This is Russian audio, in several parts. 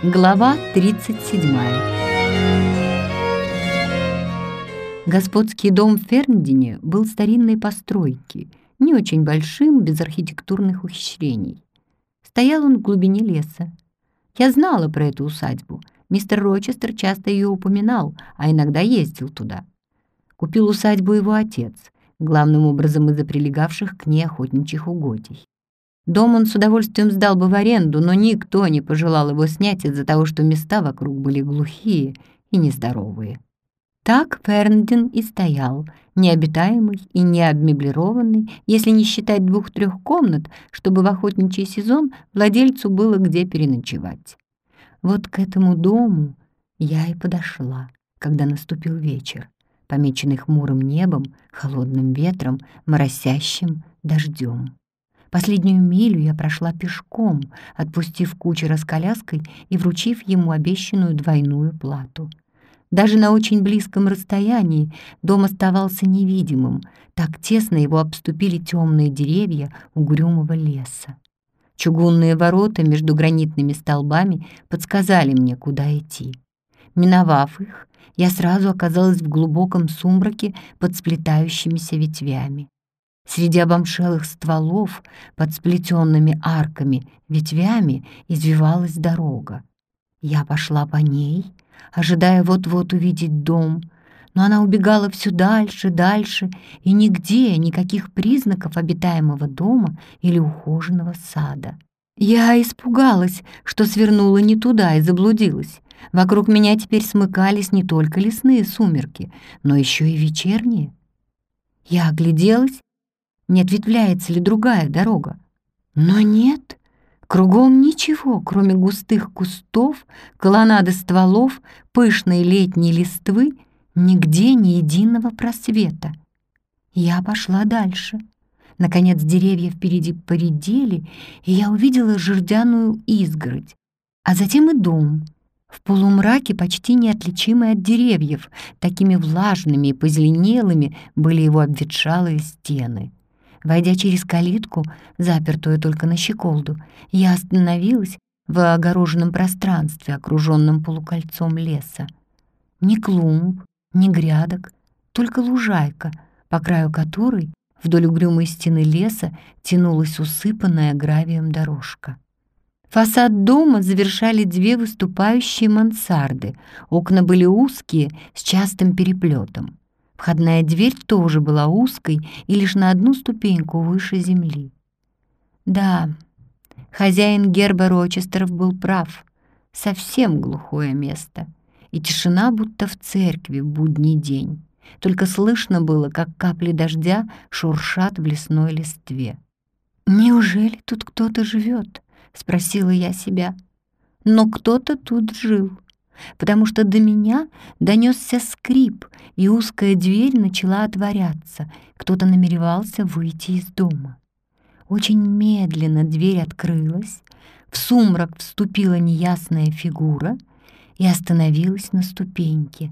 Глава 37. Господский дом в Ферндине был старинной постройки, не очень большим, без архитектурных ухищрений. Стоял он в глубине леса. Я знала про эту усадьбу. Мистер Рочестер часто ее упоминал, а иногда ездил туда. Купил усадьбу его отец, главным образом из-за прилегавших к ней охотничьих угодий. Дом он с удовольствием сдал бы в аренду, но никто не пожелал его снять из-за того, что места вокруг были глухие и нездоровые. Так Ферндин и стоял, необитаемый и необмеблированный, если не считать 2-3 комнат, чтобы в охотничий сезон владельцу было где переночевать. Вот к этому дому я и подошла, когда наступил вечер, помеченный хмурым небом, холодным ветром, моросящим дождем. Последнюю милю я прошла пешком, отпустив кучера с коляской и вручив ему обещанную двойную плату. Даже на очень близком расстоянии дом оставался невидимым, так тесно его обступили темные деревья угрюмого леса. Чугунные ворота между гранитными столбами подсказали мне, куда идти. Миновав их, я сразу оказалась в глубоком сумраке под сплетающимися ветвями. Среди обомшелых стволов, под сплетенными арками, ветвями извивалась дорога. Я пошла по ней, ожидая вот-вот увидеть дом, но она убегала все дальше, дальше, и нигде никаких признаков обитаемого дома или ухоженного сада. Я испугалась, что свернула не туда и заблудилась. Вокруг меня теперь смыкались не только лесные сумерки, но еще и вечерние. Я огляделась, не ответвляется ли другая дорога. Но нет, кругом ничего, кроме густых кустов, колоннады стволов, пышной летней листвы, нигде ни единого просвета. Я пошла дальше. Наконец деревья впереди поредели, и я увидела жердяную изгородь, а затем и дом. В полумраке, почти неотличимый от деревьев, такими влажными и позеленелыми были его обветшалые стены. Войдя через калитку, запертую только на щеколду, я остановилась в огороженном пространстве, окруженном полукольцом леса. Ни клумб, ни грядок, только лужайка, по краю которой вдоль угрюмой стены леса тянулась усыпанная гравием дорожка. Фасад дома завершали 2 выступающие мансарды, окна были узкие, с частым переплетом. Входная дверь тоже была узкой и лишь на 1 ступеньку выше земли. Да, хозяин герба Рочестеров был прав. Совсем глухое место. И тишина, будто в церкви в будний день. Только слышно было, как капли дождя шуршат в лесной листве. «Неужели тут кто-то живет?» — спросила я себя. Но кто-то тут жил, потому что до меня донесся скрип, и узкая дверь начала отворяться. Кто-то намеревался выйти из дома. Очень медленно дверь открылась, в сумрак вступила неясная фигура и остановилась на ступеньке.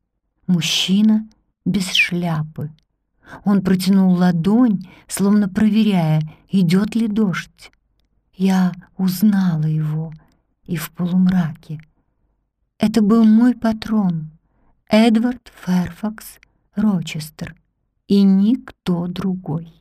Мужчина без шляпы. Он протянул ладонь, словно проверяя, идет ли дождь. Я узнала его и в полумраке. Это был мой патрон, Эдвард Фэрфакс Рочестер, и никто другой.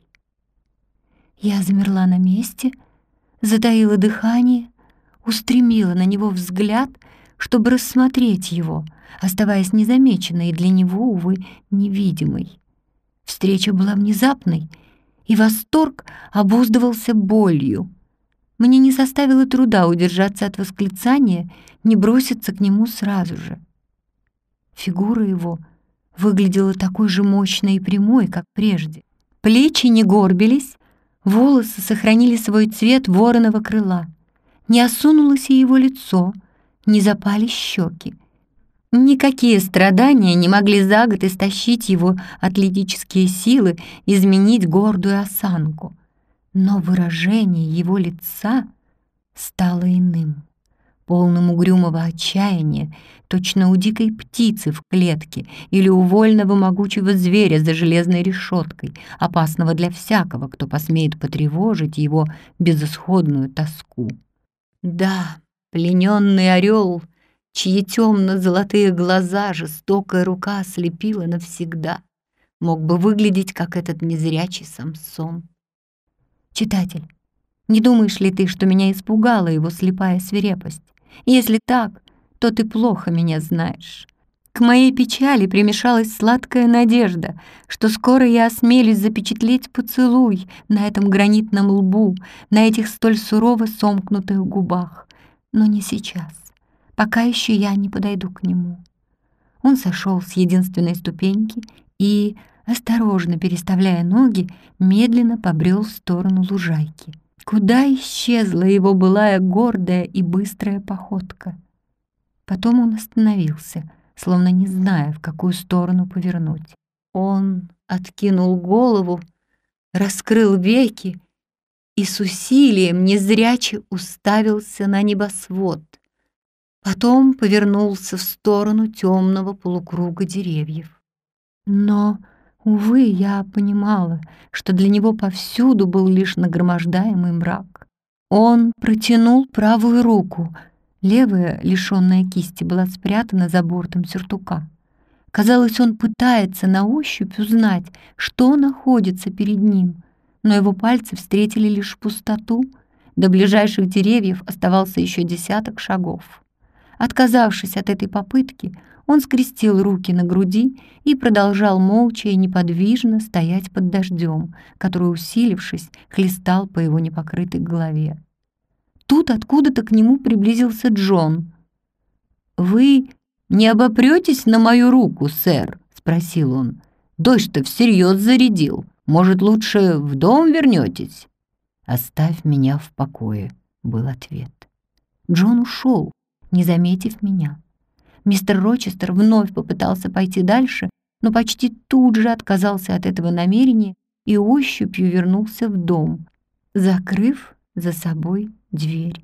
Я замерла на месте, затаила дыхание, устремила на него взгляд, чтобы рассмотреть его, оставаясь незамеченной и для него, увы, невидимой. Встреча была внезапной, и восторг обуздывался болью. Мне не составило труда удержаться от восклицания, не броситься к нему сразу же. Фигура его выглядела такой же мощной и прямой, как прежде. Плечи не горбились, волосы сохранили свой цвет вороного крыла. Не осунулось и его лицо, не запали щеки. Никакие страдания не могли за год истощить его атлетические силы, изменить гордую осанку. Но выражение его лица стало иным, полным угрюмого отчаяния, точно у дикой птицы в клетке или у вольного могучего зверя за железной решеткой, опасного для всякого, кто посмеет потревожить его безысходную тоску. Да, Плененный орел, чьи темно-золотые глаза жестокая рука ослепила навсегда, мог бы выглядеть, как этот незрячий Самсон. Читатель, не думаешь ли ты, что меня испугала его слепая свирепость? Если так, то ты плохо меня знаешь. К моей печали примешалась сладкая надежда, что скоро я осмелюсь запечатлеть поцелуй на этом гранитном лбу, на этих столь сурово сомкнутых губах. Но не сейчас, пока еще я не подойду к нему. Он сошел с единственной ступеньки и, осторожно переставляя ноги, медленно побрел в сторону лужайки. Куда исчезла его былая гордая и быстрая походка? Потом он остановился, словно не зная, в какую сторону повернуть. Он откинул голову, раскрыл веки и с усилием незряче уставился на небосвод. Потом повернулся в сторону темного полукруга деревьев. Но, увы, я понимала, что для него повсюду был лишь нагромождаемый мрак. Он протянул правую руку. Левая, лишённая кисти, была спрятана за бортом сюртука. Казалось, он пытается на ощупь узнать, что находится перед ним, но его пальцы встретили лишь пустоту. До ближайших деревьев оставался еще 10 шагов. Отказавшись от этой попытки, он скрестил руки на груди и продолжал молча и неподвижно стоять под дождем, который, усилившись, хлестал по его непокрытой голове. Тут откуда-то к нему приблизился Джон. «Вы не обопрётесь на мою руку, сэр?» — спросил он. «Дождь-то всерьез зарядил. Может, лучше в дом вернётесь?» «Оставь меня в покое», — был ответ. Джон ушел, не заметив меня. Мистер Рочестер вновь попытался пойти дальше, но почти тут же отказался от этого намерения и ощупью вернулся в дом, закрыв за собой дверь.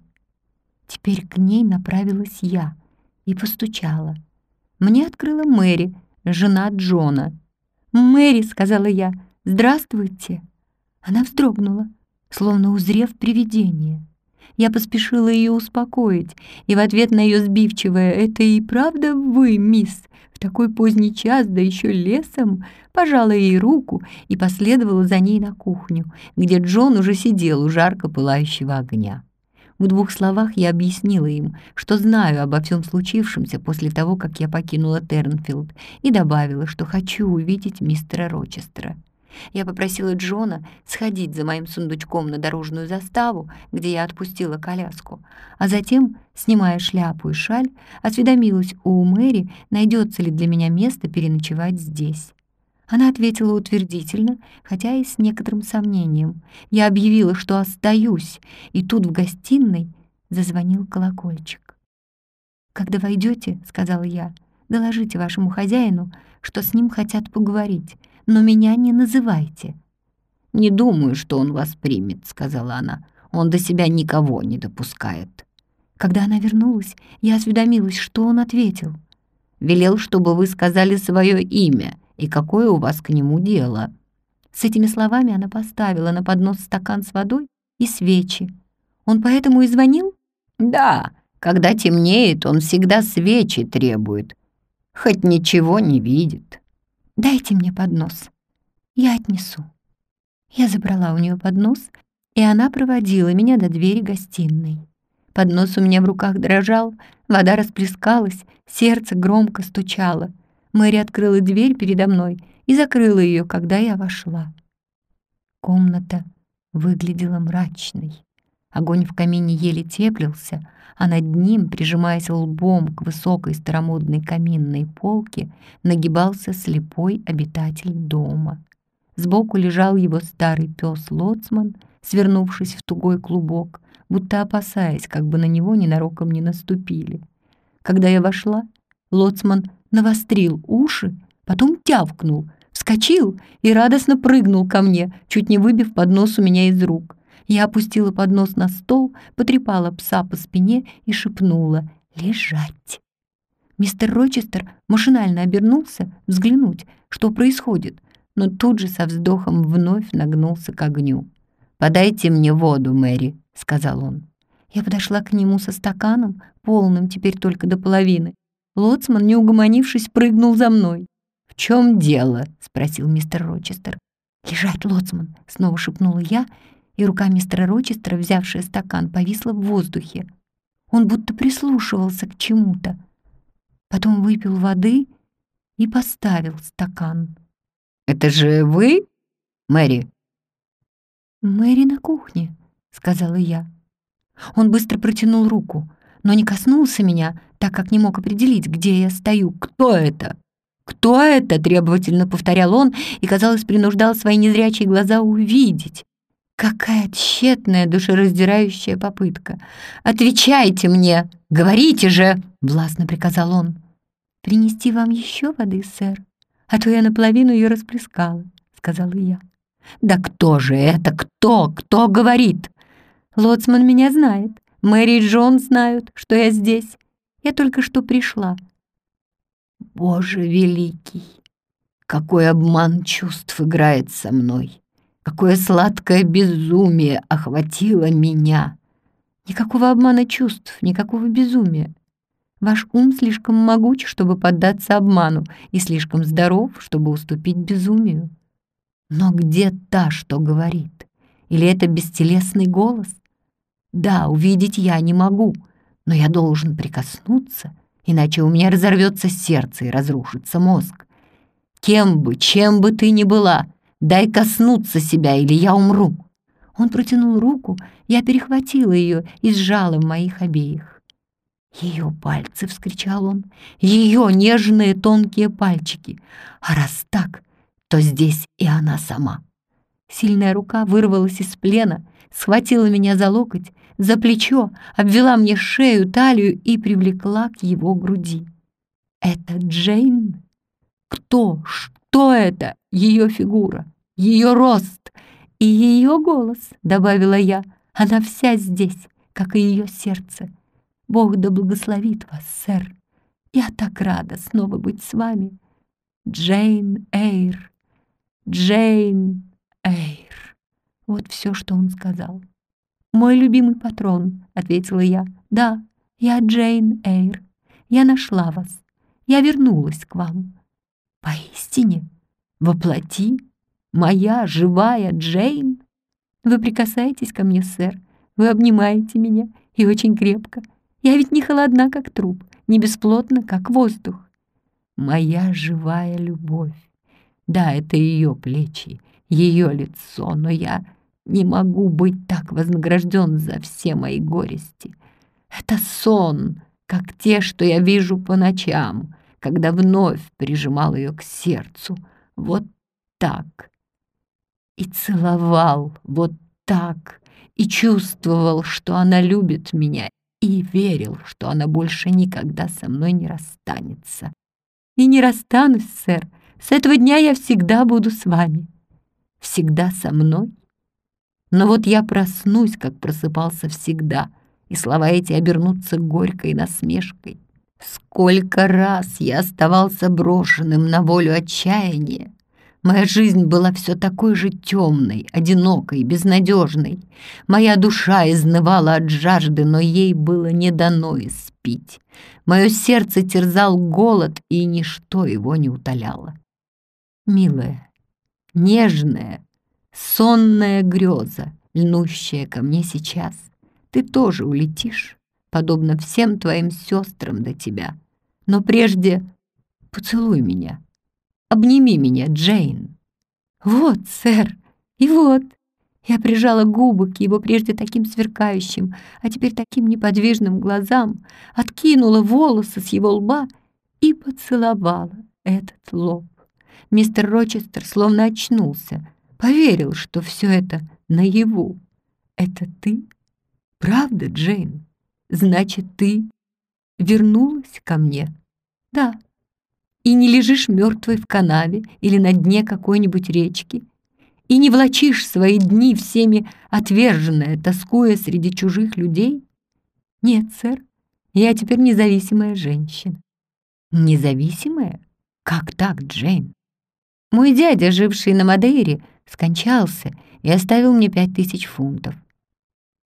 Теперь к ней направилась я и постучала. Мне открыла Мэри, жена Джона. «Мэри», — сказала я, — «здравствуйте». Она вздрогнула, словно узрев привидение. Я поспешила ее успокоить, и в ответ на ее сбивчивое «Это и правда вы, мисс, в такой поздний час, да еще лесом», пожала ей руку и последовала за ней на кухню, где Джон уже сидел у жарко пылающего огня. В 2 словах я объяснила им, что знаю обо всем случившемся после того, как я покинула Тернфилд, и добавила, что хочу увидеть мистера Рочестера. Я попросила Джона сходить за моим сундучком на дорожную заставу, где я отпустила коляску, а затем, снимая шляпу и шаль, осведомилась у Мэри, найдется ли для меня место переночевать здесь. Она ответила утвердительно, хотя и с некоторым сомнением. Я объявила, что остаюсь, и тут в гостиной зазвонил колокольчик. «Когда войдете, — сказала я, — доложите вашему хозяину, что с ним хотят поговорить, но меня не называйте». «Не думаю, что он вас примет», — сказала она. «Он до себя никого не допускает». Когда она вернулась, я осведомилась, что он ответил. «Велел, чтобы вы сказали свое имя и какое у вас к нему дело». С этими словами она поставила на поднос стакан с водой и свечи. «Он поэтому и звонил?» «Да, когда темнеет, он всегда свечи требует, хоть ничего не видит». «Дайте мне поднос, я отнесу». Я забрала у нее поднос, и она проводила меня до двери гостиной. Поднос у меня в руках дрожал, вода расплескалась, сердце громко стучало. Мэри открыла дверь передо мной и закрыла ее, когда я вошла. Комната выглядела мрачной. Огонь в камине еле теплился, а над ним, прижимаясь лбом к высокой старомодной каминной полке, нагибался слепой обитатель дома. Сбоку лежал его старый пес Лоцман, свернувшись в тугой клубок, будто опасаясь, как бы на него ненароком не наступили. Когда я вошла, Лоцман навострил уши, потом тявкнул, вскочил и радостно прыгнул ко мне, чуть не выбив поднос у меня из рук. Я опустила поднос на стол, потрепала пса по спине и шепнула «Лежать». Мистер Рочестер машинально обернулся взглянуть, что происходит, но тут же со вздохом вновь нагнулся к огню. «Подайте мне воду, Мэри», — сказал он. Я подошла к нему со стаканом, полным теперь только до половины. Лоцман, не угомонившись, прыгнул за мной. «В чем дело?» — спросил мистер Рочестер. «Лежать, Лоцман!» — снова шепнула я, и рука мистера Рочестера, взявшая стакан, повисла в воздухе. Он будто прислушивался к чему-то. Потом выпил воды и поставил стакан. «Это же вы, Мэри?» «Мэри на кухне», — сказала я. Он быстро протянул руку, но не коснулся меня, так как не мог определить, где я стою. «Кто это? Кто это?» — требовательно повторял он и, казалось, принуждал свои незрячие глаза увидеть. Какая тщетная, душераздирающая попытка. «Отвечайте мне! Говорите же!» — властно приказал он. «Принести вам еще воды, сэр? А то я наполовину ее расплескала», — сказала я. «Да кто же это? Кто? Кто говорит?» «Лоцман меня знает. Мэри и Джон знают, что я здесь. Я только что пришла». «Боже великий! Какой обман чувств играет со мной! Какое сладкое безумие охватило меня!» «Никакого обмана чувств, никакого безумия. Ваш ум слишком могуч, чтобы поддаться обману, и слишком здоров, чтобы уступить безумию. Но где та, что говорит? Или это бестелесный голос? Да, увидеть я не могу, но я должен прикоснуться, иначе у меня разорвется сердце и разрушится мозг. Кем бы, чем бы ты ни была, дай коснуться себя, или я умру». Он протянул руку, я перехватила ее и сжала в моих обеих. «Ее пальцы!» — вскричал он. «Ее нежные тонкие пальчики! А раз так, то здесь и она сама». Сильная рука вырвалась из плена, схватила меня за локоть, за плечо, обвела мне шею, талию и привлекла к его груди. «Это Джейн? Кто? Что это? Ее фигура, ее рост и ее голос», — добавила я. «Она вся здесь, как и ее сердце. Бог да благословит вас, сэр. Я так рада снова быть с вами. Джейн Эйр, Джейн Эйр». Вот все, что он сказал. «Мой любимый патрон», — ответила я. «Да, я Джейн Эйр. Я нашла вас. Я вернулась к вам. Поистине, воплоти, моя живая Джейн. Вы прикасаетесь ко мне, сэр. Вы обнимаете меня, и очень крепко. Я ведь не холодна, как труп, не бесплотна, как воздух. Моя живая любовь. Да, это ее плечи, ее лицо, но я не могу быть так вознагражден за все мои горести. Это сон, как те, что я вижу по ночам, когда вновь прижимал ее к сердцу. Вот так. И целовал вот так. И чувствовал, что она любит меня, и верил, что она больше никогда со мной не расстанется. И не расстанусь, сэр. С этого дня я всегда буду с вами. Всегда со мной? Но вот я проснусь, как просыпался всегда, и слова эти обернутся горькой насмешкой. Сколько раз я оставался брошенным на волю отчаяния. Моя жизнь была все такой же темной, одинокой, безнадежной. Моя душа изнывала от жажды, но ей было не дано испить. Мое сердце терзал голод, и ничто его не утоляло. Милая, нежная, сонная греза, льнущая ко мне сейчас, ты тоже улетишь, подобно всем твоим сестрам до тебя. Но прежде поцелуй меня, обними меня, Джейн». «Вот, сэр, и вот». Я прижала губы к его прежде таким сверкающим, а теперь таким неподвижным глазам, откинула волосы с его лба и поцеловала этот лоб. Мистер Рочестер словно очнулся, поверил, что все это наяву. «Это ты? Правда, Джейн? Значит, ты вернулась ко мне?» «Да. И не лежишь мертвой в канаве или на дне какой-нибудь речки, и не влачишь свои дни всеми отверженная, тоскуя среди чужих людей? Нет, сэр, я теперь независимая женщина». «Независимая? Как так, Джейн?» «Мой дядя, живший на Мадейре, скончался и оставил мне 5000 фунтов.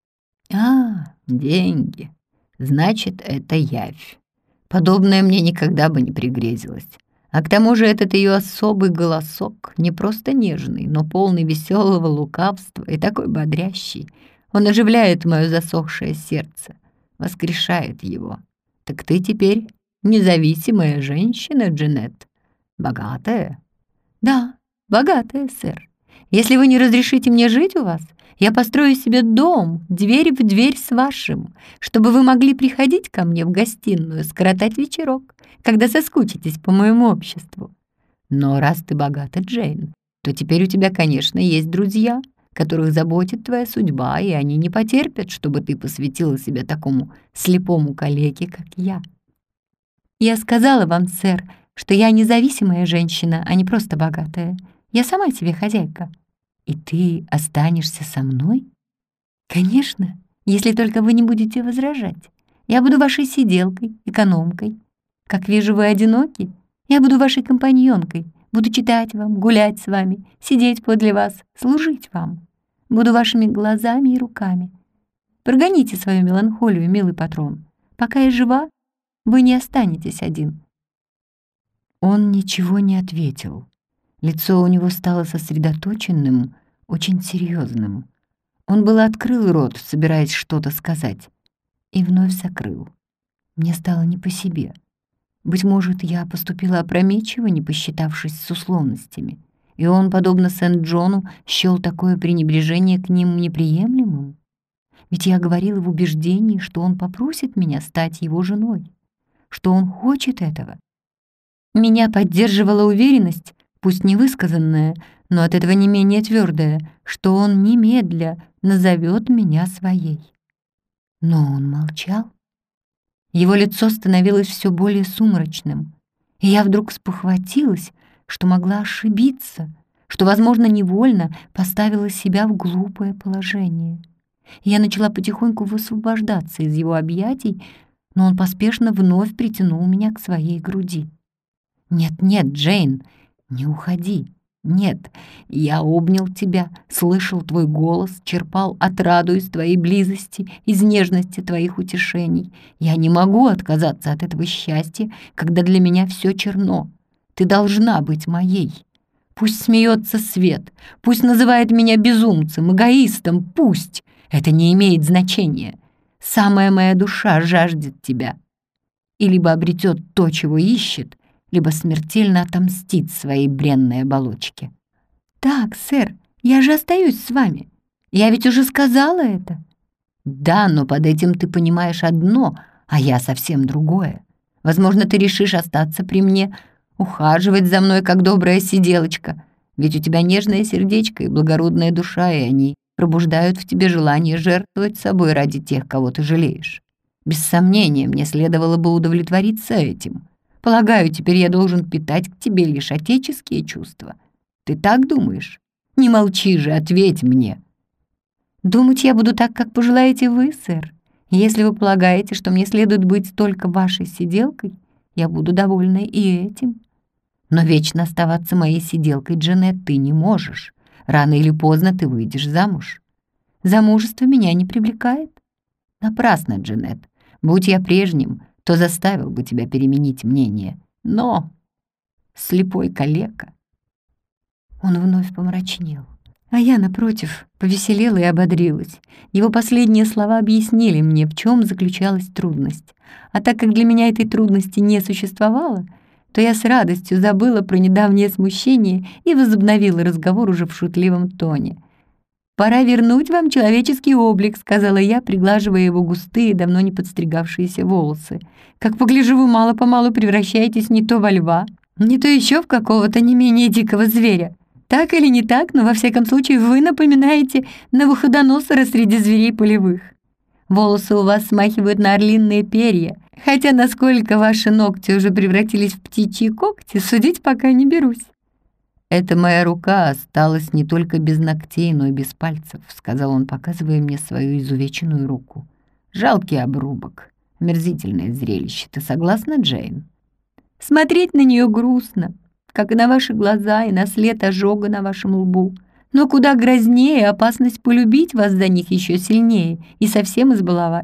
Деньги. Значит, это явь. Подобное мне никогда бы не пригрезилось. А к тому же этот ее особый голосок, не просто нежный, но полный веселого лукавства и такой бодрящий. Он оживляет мое засохшее сердце, воскрешает его. Так ты теперь независимая женщина, Джанет? Богатая? Да, богатая, сэр. Если вы не разрешите мне жить у вас, я построю себе дом, дверь в дверь с вашим, чтобы вы могли приходить ко мне в гостиную, скоротать вечерок, когда соскучитесь по моему обществу. Но раз ты богата, Джейн, то теперь у тебя, конечно, есть друзья, которых заботит твоя судьба, и они не потерпят, чтобы ты посвятила себя такому слепому калеке, как я. Я сказала вам, сэр, что я независимая женщина, а не просто богатая. Я сама себе хозяйка. И ты останешься со мной? Конечно, если только вы не будете возражать. Я буду вашей сиделкой, экономкой. Как вижу, вы одиноки. Я буду вашей компаньонкой. Буду читать вам, гулять с вами, сидеть подле вас, служить вам. Буду вашими глазами и руками. Прогоните свою меланхолию, милый патрон. Пока я жива, вы не останетесь один». Он ничего не ответил. Лицо у него стало сосредоточенным, очень серьезным. Он было открыл рот, собираясь что-то сказать, и вновь закрыл. Мне стало не по себе. Быть может, я поступила опрометчиво, не посчитавшись с условностями, и он, подобно Сент-Джону, счёл такое пренебрежение к ним неприемлемым? Ведь я говорила в убеждении, что он попросит меня стать его женой, что он хочет этого. Меня поддерживала уверенность, пусть невысказанная, но от этого не менее твердая, что он немедля назовет меня своей. Но он молчал. Его лицо становилось все более сумрачным, и я вдруг спохватилась, что могла ошибиться, что, возможно, невольно поставила себя в глупое положение. Я начала потихоньку высвобождаться из его объятий, но он поспешно вновь притянул меня к своей груди. «Нет-нет, Джейн, не уходи. Нет, я обнял тебя, слышал твой голос, черпал отраду из твоей близости, из нежности твоих утешений. Я не могу отказаться от этого счастья, когда для меня все черно. Ты должна быть моей. Пусть смеется свет, пусть называет меня безумцем, эгоистом, пусть. Это не имеет значения. Самая моя душа жаждет тебя. И либо обретет то, чего ищет, либо смертельно отомстит своей бренной оболочке. «Так, сэр, я же остаюсь с вами. Я ведь уже сказала это». «Да, но под этим ты понимаешь одно, а я совсем другое. Возможно, ты решишь остаться при мне, ухаживать за мной, как добрая сиделочка. Ведь у тебя нежное сердечко и благородная душа, и они пробуждают в тебе желание жертвовать собой ради тех, кого ты жалеешь. Без сомнения, мне следовало бы удовлетвориться этим. Полагаю, теперь я должен питать к тебе лишь отеческие чувства. Ты так думаешь? Не молчи же, ответь мне». «Думать я буду так, как пожелаете вы, сэр. Если вы полагаете, что мне следует быть только вашей сиделкой, я буду довольна и этим. Но вечно оставаться моей сиделкой, Джанет, ты не можешь. Рано или поздно ты выйдешь замуж. Замужество меня не привлекает. Напрасно, Джанет. Будь я прежним, то заставил бы тебя переменить мнение. Но слепой калека». Он вновь помрачнел. А я, напротив, повеселела и ободрилась. Его последние слова объяснили мне, в чем заключалась трудность. А так как для меня этой трудности не существовало, то я с радостью забыла про недавнее смущение и возобновила разговор уже в шутливом тоне. «Пора вернуть вам человеческий облик», — сказала я, приглаживая его густые, давно не подстригавшиеся волосы. «Как погляжу, вы мало-помалу превращаетесь не то во льва, не то еще в какого-то не менее дикого зверя. Так или не так, но во всяком случае вы напоминаете Навуходоносора среди зверей полевых. Волосы у вас смахивают на орлиные перья, хотя насколько ваши ногти уже превратились в птичьи когти, судить пока не берусь». «Эта моя рука осталась не только без ногтей, но и без пальцев», — сказал он, показывая мне свою изувеченную руку. «Жалкий обрубок, омерзительное зрелище. Ты согласна, Джейн?» «Смотреть на нее грустно, как и на ваши глаза и на след ожога на вашем лбу. Но куда грознее опасность полюбить вас за них еще сильнее и совсем избаловать.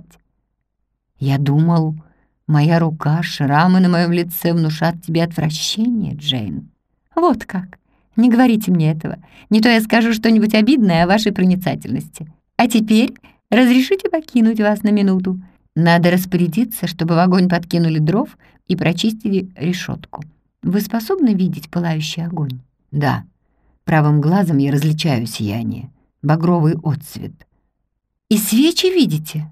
Я думал, моя рука, шрамы на моем лице внушат тебе отвращение, Джейн. Вот как. Не говорите мне этого. Не то я скажу что-нибудь обидное о вашей проницательности. А теперь разрешите покинуть вас на минуту. Надо распорядиться, чтобы в огонь подкинули дров и прочистили решетку. Вы способны видеть пылающий огонь? Да. Правым глазом я различаю сияние, багровый отцвет. И свечи видите?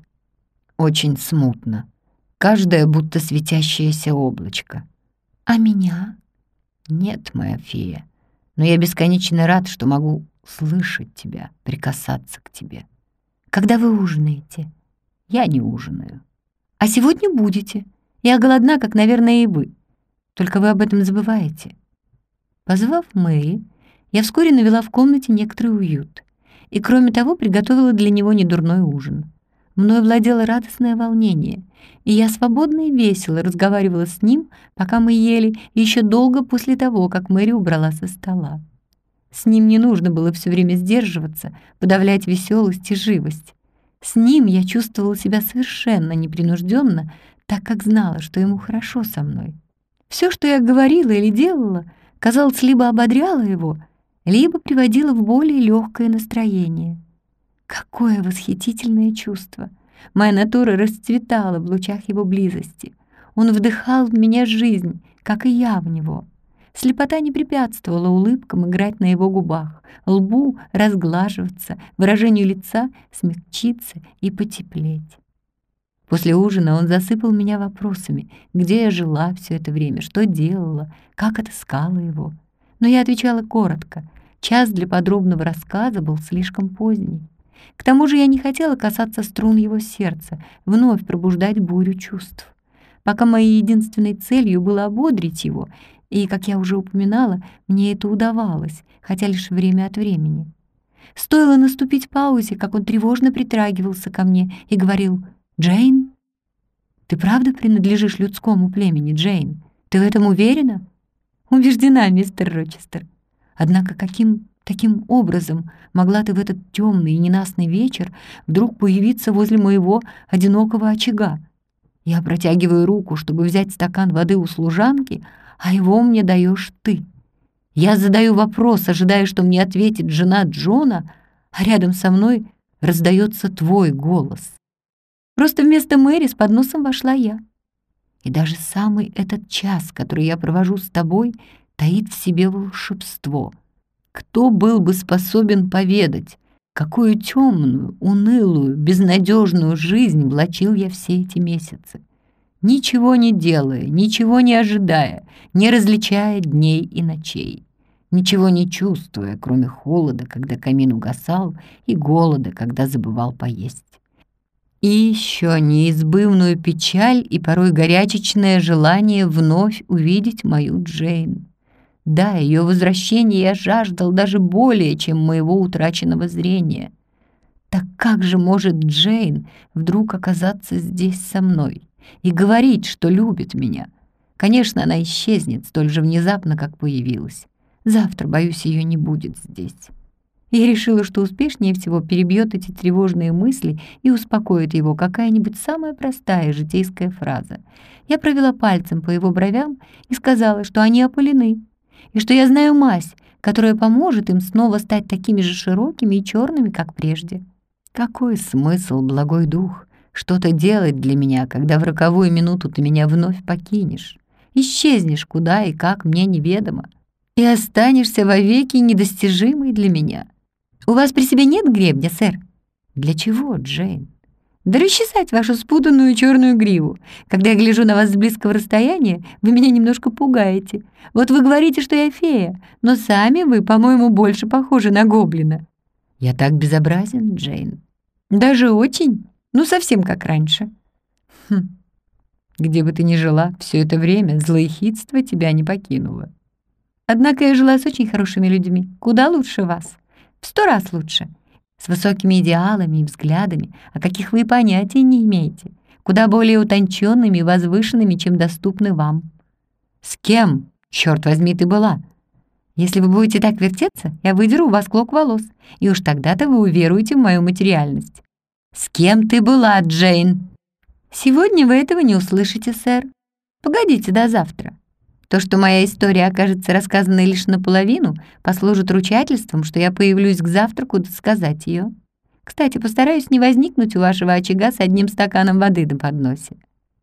Очень смутно. Каждое будто светящееся облачко. А меня? Нет, моя фея. Но я бесконечно рад, что могу слышать тебя, прикасаться к тебе. Когда вы ужинаете? Я не ужинаю. А сегодня будете. Я голодна, как, наверное, и вы. Только вы об этом забываете. Позвав Мэри, я вскоре навела в комнате некоторый уют. И, кроме того, приготовила для него недурной ужин. Мною владело радостное волнение, и я свободно и весело разговаривала с ним, пока мы ели, и еще долго после того, как Мэри убрала со стола. С ним не нужно было все время сдерживаться, подавлять веселость и живость. С ним я чувствовала себя совершенно непринужденно, так как знала, что ему хорошо со мной. Все, что я говорила или делала, казалось, либо ободряло его, либо приводило в более легкое настроение. Какое восхитительное чувство! Моя натура расцветала в лучах его близости. Он вдыхал в меня жизнь, как и я в него. Слепота не препятствовала улыбкам играть на его губах, лбу разглаживаться, выражению лица смягчиться и потеплеть. После ужина он засыпал меня вопросами, где я жила все это время, что делала, как отыскала его. Но я отвечала коротко. Час для подробного рассказа был слишком поздний. К тому же я не хотела касаться струн его сердца, вновь пробуждать бурю чувств. Пока моей единственной целью было ободрить его, и, как я уже упоминала, мне это удавалось, хотя лишь время от времени. Стоило наступить паузе, как он тревожно притрагивался ко мне и говорил: «Джейн, ты правда принадлежишь людскому племени, Джейн? Ты в этом уверена?» «Убеждена, мистер Рочестер. Однако каким таким образом могла ты в этот темный и ненастный вечер вдруг появиться возле моего одинокого очага? Я протягиваю руку, чтобы взять стакан воды у служанки, а его мне даешь ты. Я задаю вопрос, ожидая, что мне ответит жена Джона, а рядом со мной раздается твой голос. Просто вместо Мэри с подносом вошла я. И даже самый этот час, который я провожу с тобой, таит в себе волшебство. Кто был бы способен поведать, какую темную, унылую, безнадежную жизнь влачил я все эти месяцы? Ничего не делая, ничего не ожидая, не различая дней и ночей, ничего не чувствуя, кроме холода, когда камин угасал, и голода, когда забывал поесть. И еще неизбывную печаль и порой горячечное желание вновь увидеть мою Джейн. Да, ее возвращение я жаждал даже более, чем моего утраченного зрения. Так как же может Джейн вдруг оказаться здесь со мной и говорить, что любит меня? Конечно, она исчезнет столь же внезапно, как появилась. Завтра, боюсь, ее не будет здесь. Я решила, что успешнее всего перебьет эти тревожные мысли и успокоит его какая-нибудь самая простая житейская фраза. Я провела пальцем по его бровям и сказала, что они опалены, и что я знаю мазь, которая поможет им снова стать такими же широкими и черными, как прежде. Какой смысл, благой дух, что-то делать для меня, когда в роковую минуту ты меня вновь покинешь, исчезнешь куда и как, мне неведомо, и останешься вовеки недостижимой для меня? У вас при себе нет гребня, сэр? Для чего, Джейн? Да расчесать вашу спутанную черную гриву. Когда я гляжу на вас с близкого расстояния, вы меня немножко пугаете. Вот вы говорите, что я фея, но сами вы, по-моему, больше похожи на гоблина. Я так безобразен, Джейн. Даже очень. Ну, совсем как раньше. Где бы ты ни жила, все это время злоехидство тебя не покинуло. Однако я жила с очень хорошими людьми. Куда лучше вас. В 100 раз лучше. С высокими идеалами и взглядами, о каких вы и понятия не имеете, куда более утонченными и возвышенными, чем доступны вам. С кем, черт возьми, ты была? Если вы будете так вертеться, я выдеру у вас клок волос, и уж тогда-то вы уверуете в мою материальность». «С кем ты была, Джейн?» «Сегодня вы этого не услышите, сэр. Погодите до завтра. То, что моя история окажется рассказанной лишь наполовину, послужит ручательством, что я появлюсь к завтраку досказать ее. Кстати, постараюсь не возникнуть у вашего очага с одним стаканом воды на подносе.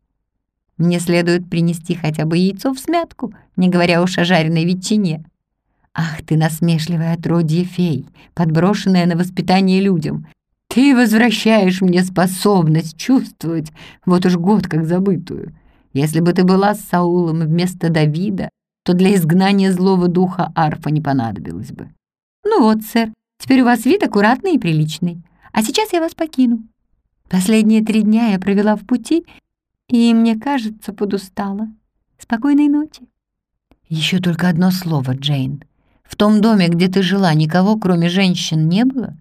Мне следует принести хотя бы яйцо всмятку, не говоря уж о жареной ветчине. Ах ты, насмешливое отродье фей, подброшенное на воспитание людям. Ты возвращаешь мне способность чувствовать, вот уж год как забытую. Если бы ты была с Саулом вместо Давида, то для изгнания злого духа арфа не понадобилось бы. Ну вот, сэр, теперь у вас вид аккуратный и приличный. А сейчас я вас покину. Последние 3 дня я провела в пути, и, мне кажется, подустала. Спокойной ночи». «Еще только одно слово, Джейн. В том доме, где ты жила, никого, кроме женщин, не было?»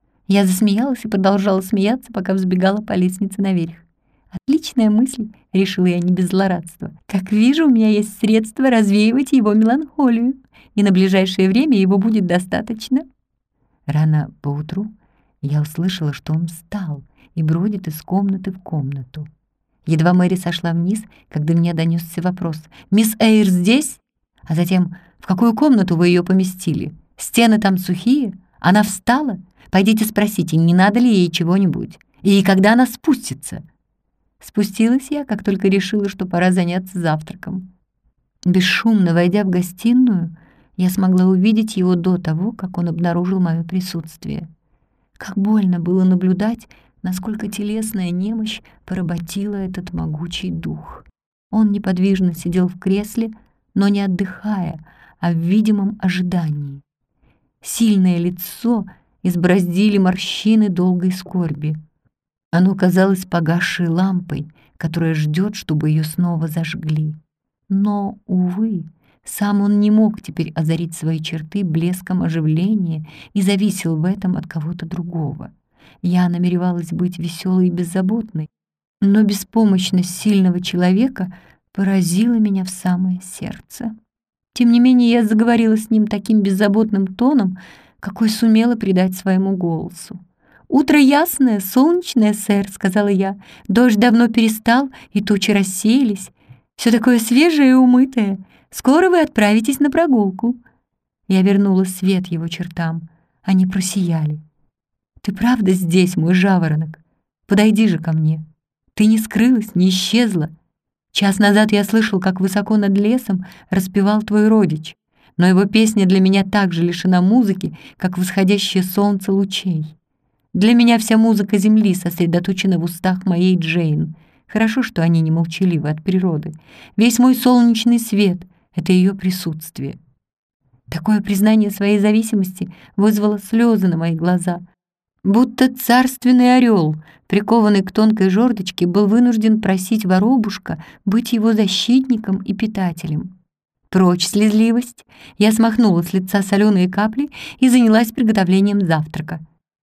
Я засмеялась и продолжала смеяться, пока взбегала по лестнице наверх. «Отличная мысль», — решила я не без злорадства. «Как вижу, у меня есть средства развеивать его меланхолию, и на ближайшее время его будет достаточно». Рано поутру я услышала, что он встал и бродит из комнаты в комнату. Едва Мэри сошла вниз, как до меня донесся вопрос: «Мисс Эйр здесь?» А затем: «В какую комнату вы ее поместили? Стены там сухие? Она встала? Пойдите спросите, не надо ли ей чего-нибудь? И когда она спустится?» Спустилась я, как только решила, что пора заняться завтраком. Бесшумно войдя в гостиную, я смогла увидеть его до того, как он обнаружил мое присутствие. Как больно было наблюдать, насколько телесная немощь поработила этот могучий дух. Он неподвижно сидел в кресле, но не отдыхая, а в видимом ожидании. Сильное лицо избороздили морщины долгой скорби. Оно казалось погасшей лампой, которая ждет, чтобы ее снова зажгли. Но, увы, сам он не мог теперь озарить свои черты блеском оживления и зависел в этом от кого-то другого. Я намеревалась быть веселой и беззаботной, но беспомощность сильного человека поразила меня в самое сердце. Тем не менее, я заговорила с ним таким беззаботным тоном, какой сумела придать своему голосу. «Утро ясное, солнечное, сэр», — сказала я. «Дождь давно перестал, и тучи рассеялись. Все такое свежее и умытое. Скоро вы отправитесь на прогулку». Я вернула свет его чертам. Они просияли. «Ты правда здесь, мой жаворонок? Подойди же ко мне. Ты не скрылась, не исчезла. Час назад я слышал, как высоко над лесом распевал твой родич, но его песня для меня так же лишена музыки, как восходящее солнце лучей. Для меня вся музыка земли сосредоточена в устах моей Джейн. Хорошо, что они не молчаливы от природы. Весь мой солнечный свет — это ее присутствие». Такое признание своей зависимости вызвало слезы на мои глаза. Будто царственный орел, прикованный к тонкой жердочке, был вынужден просить воробушка быть его защитником и питателем. Прочь слезливость! Я смахнула с лица соленые капли и занялась приготовлением завтрака.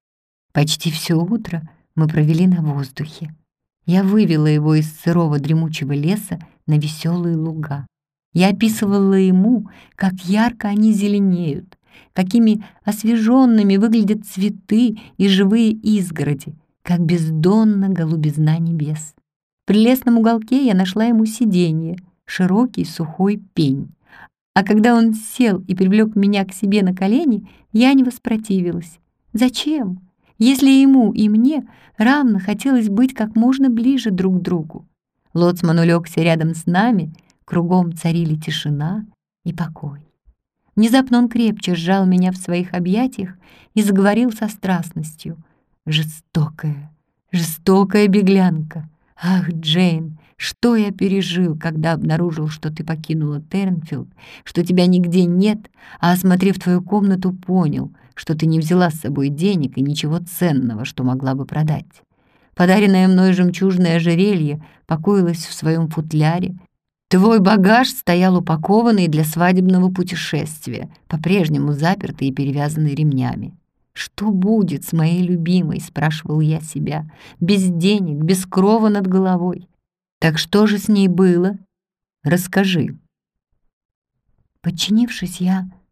Почти все утро мы провели на воздухе. Я вывела его из сырого дремучего леса на веселые луга. Я описывала ему, как ярко они зеленеют, какими освеженными выглядят цветы и живые изгороди, как бездонна голубизна небес. В прелестном уголке я нашла ему сиденье, широкий сухой пень. А когда он сел и привлек меня к себе на колени, я не воспротивилась. Зачем? Если ему и мне равно хотелось быть как можно ближе друг к другу. Лоцман улегся рядом с нами, кругом царили тишина и покой. Внезапно он крепче сжал меня в своих объятиях и заговорил со страстностью. «Жестокая, жестокая беглянка! Ах, Джейн, что я пережил, когда обнаружил, что ты покинула Тернфилд, что тебя нигде нет, а, осмотрев твою комнату, понял, что ты не взяла с собой денег и ничего ценного, что могла бы продать. Подаренное мной жемчужное ожерелье покоилось в своем футляре. Твой багаж стоял упакованный для свадебного путешествия, по-прежнему запертый и перевязанный ремнями. «Что будет с моей любимой?» — спрашивал я себя. «Без денег, без крова над головой. Так что же с ней было? Расскажи». Подчинившись, я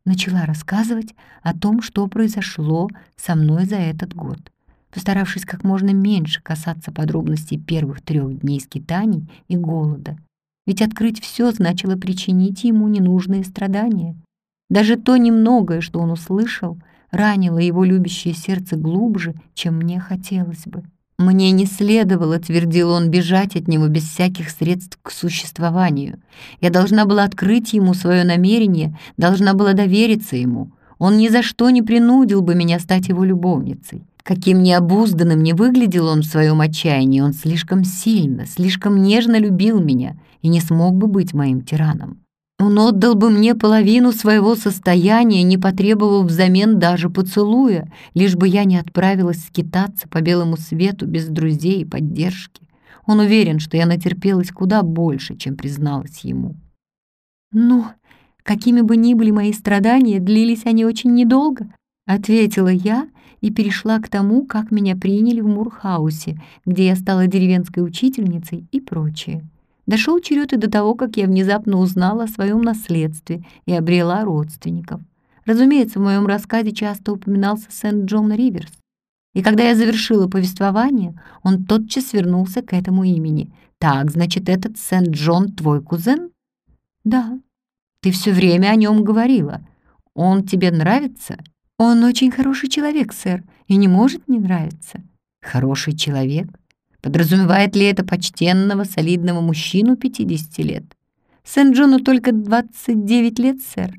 Начала рассказывать о том, что произошло со мной за этот год, постаравшись как можно меньше касаться подробностей первых 3 дней скитаний и голода. Ведь открыть все значило причинить ему ненужные страдания. Даже то немногое, что он услышал, ранило его любящее сердце глубже, чем мне хотелось бы. «Мне не следовало, — твердил он, — бежать от него без всяких средств к существованию. Я должна была открыть ему свое намерение, должна была довериться ему. Он ни за что не принудил бы меня стать его любовницей. Каким необузданным не выглядел он в своем отчаянии, он слишком сильно, слишком нежно любил меня и не смог бы быть моим тираном. Он отдал бы мне половину своего состояния, не потребовав взамен даже поцелуя, лишь бы я не отправилась скитаться по белому свету без друзей и поддержки. Он уверен, что я натерпелась куда больше, чем призналась ему. «Но какими бы ни были мои страдания, длились они очень недолго», — ответила я и перешла к тому, как меня приняли в Мурхаусе, где я стала деревенской учительницей и прочее. Дошел черед и до того, как я внезапно узнала о своем наследстве и обрела родственников. Разумеется, в моем рассказе часто упоминался Сент-Джон-Риверс. И когда я завершила повествование, он тотчас вернулся к этому имени. «Так, значит, этот Сент-Джон твой кузен?» «Да». «Ты все время о нем говорила. Он тебе нравится?» «Он очень хороший человек, сэр, и не может не нравиться». «Хороший человек? Подразумевает ли это почтенного, солидного мужчину 50 лет? Сент-Джону только 29 лет, сэр».